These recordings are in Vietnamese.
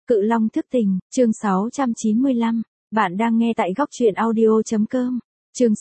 Cự Long thức tỉnh, chương 695. Bạn đang nghe tại góc truyện audio.com. Chương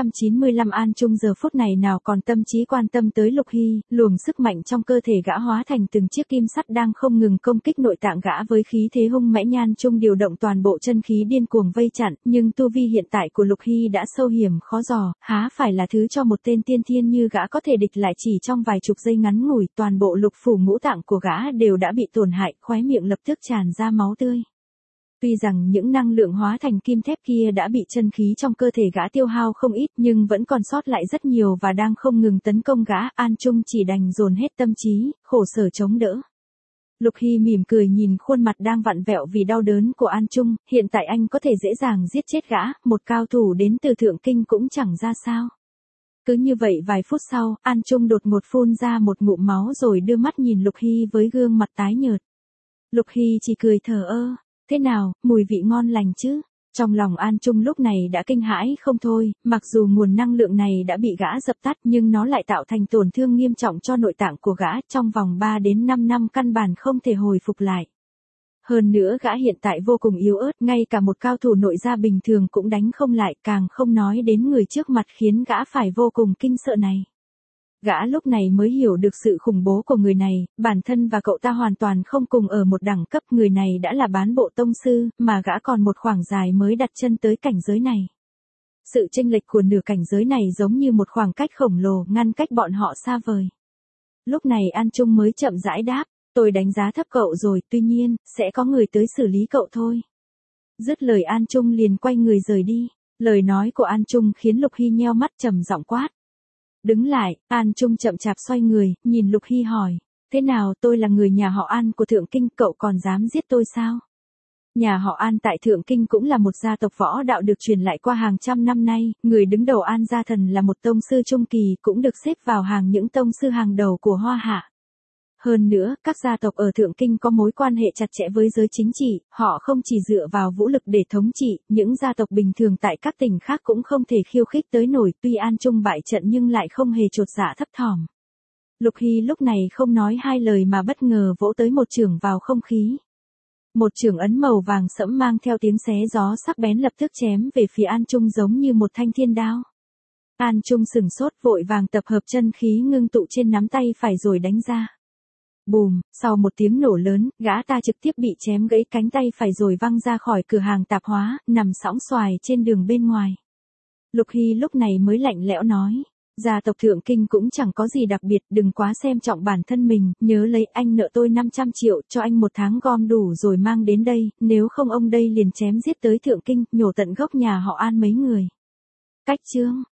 695. An Trung giờ phút này nào còn tâm trí quan tâm tới Lục Hy, luồng sức mạnh trong cơ thể gã hóa thành từng chiếc kim sắt đang không ngừng công kích nội tạng gã với khí thế hung mãnh. An Trung điều động toàn bộ chân khí điên cuồng vây chặn, nhưng tu vi hiện tại của Lục Hy đã sâu hiểm khó dò, há phải là thứ cho một tên tiên thiên như gã có thể địch lại. Chỉ trong vài chục giây ngắn ngủi, toàn bộ lục phủ ngũ tạng của gã đều đã bị tổn hại, khóe miệng lập tức tràn ra máu tươi. Tuy rằng những năng lượng hóa thành kim thép kia đã bị chân khí trong cơ thể gã tiêu hao không ít, nhưng vẫn còn sót lại rất nhiều và đang không ngừng tấn công gã. An Trung chỉ đành dồn hết tâm trí, khổ sở chống đỡ. Lục Hy mỉm cười nhìn khuôn mặt đang vặn vẹo vì đau đớn của An Trung, hiện tại anh có thể dễ dàng giết chết gã, một cao thủ đến từ Thượng Kinh cũng chẳng ra sao. Cứ như vậy vài phút sau, An Trung đột ngột phun ra một ngụm máu rồi đưa mắt nhìn Lục Hy với gương mặt tái nhợt. Lục Hy chỉ cười thờ ơ. Thế nào, mùi vị ngon lành chứ? Trong lòng An Trung lúc này đã kinh hãi không thôi, mặc dù nguồn năng lượng này đã bị gã dập tắt nhưng nó lại tạo thành tổn thương nghiêm trọng cho nội tạng của gã, trong vòng 3 đến 5 năm căn bản không thể hồi phục lại. Hơn nữa gã hiện tại vô cùng yếu ớt, ngay cả một cao thủ nội gia bình thường cũng đánh không lại, càng không nói đến người trước mặt khiến gã phải vô cùng kinh sợ này. Gã lúc này mới hiểu được sự khủng bố của người này, bản thân và cậu ta hoàn toàn không cùng ở một đẳng cấp. Người này đã là bán bộ tông sư, mà gã còn một khoảng dài mới đặt chân tới cảnh giới này. Sự chênh lệch của nửa cảnh giới này giống như một khoảng cách khổng lồ, ngăn cách bọn họ xa vời. Lúc này An Trung mới chậm rãi đáp, tôi đánh giá thấp cậu rồi, tuy nhiên, sẽ có người tới xử lý cậu thôi. Dứt lời An Trung liền quay người rời đi. Lời nói của An Trung khiến Lục Hy nheo mắt trầm giọng quát. Đứng lại, An Trung chậm chạp xoay người, nhìn Lục Hy hỏi. Thế nào, tôi là người nhà họ An của Thượng Kinh, cậu còn dám giết tôi sao? Nhà họ An tại Thượng Kinh cũng là một gia tộc võ đạo được truyền lại qua hàng trăm năm nay, người đứng đầu An gia thần là một tông sư trung kỳ, cũng được xếp vào hàng những tông sư hàng đầu của Hoa Hạ. Hơn nữa, các gia tộc ở Thượng Kinh có mối quan hệ chặt chẽ với giới chính trị, họ không chỉ dựa vào vũ lực để thống trị, những gia tộc bình thường tại các tỉnh khác cũng không thể khiêu khích tới nổi. Tuy An Trung bại trận nhưng lại không hề chột dạ thấp thỏm. Lục Hy lúc này không nói hai lời mà bất ngờ vỗ tới một chưởng vào không khí. Một chưởng ấn màu vàng sẫm mang theo tiếng xé gió sắc bén lập tức chém về phía An Trung giống như một thanh thiên đao. An Trung sửng sốt, vội vàng tập hợp chân khí ngưng tụ trên nắm tay phải rồi đánh ra. Bùm, sau một tiếng nổ lớn, gã ta trực tiếp bị chém gãy cánh tay phải rồi văng ra khỏi cửa hàng tạp hóa, nằm sõng xoài trên đường bên ngoài. Lục Hy lúc này mới lạnh lẽo nói, gia tộc Thượng Kinh cũng chẳng có gì đặc biệt, đừng quá xem trọng bản thân mình, nhớ lấy anh nợ tôi 500 triệu, cho anh 1 tháng gom đủ rồi mang đến đây, nếu không ông đây liền chém giết tới Thượng Kinh, nhổ tận gốc nhà họ An mấy người. Cách chương.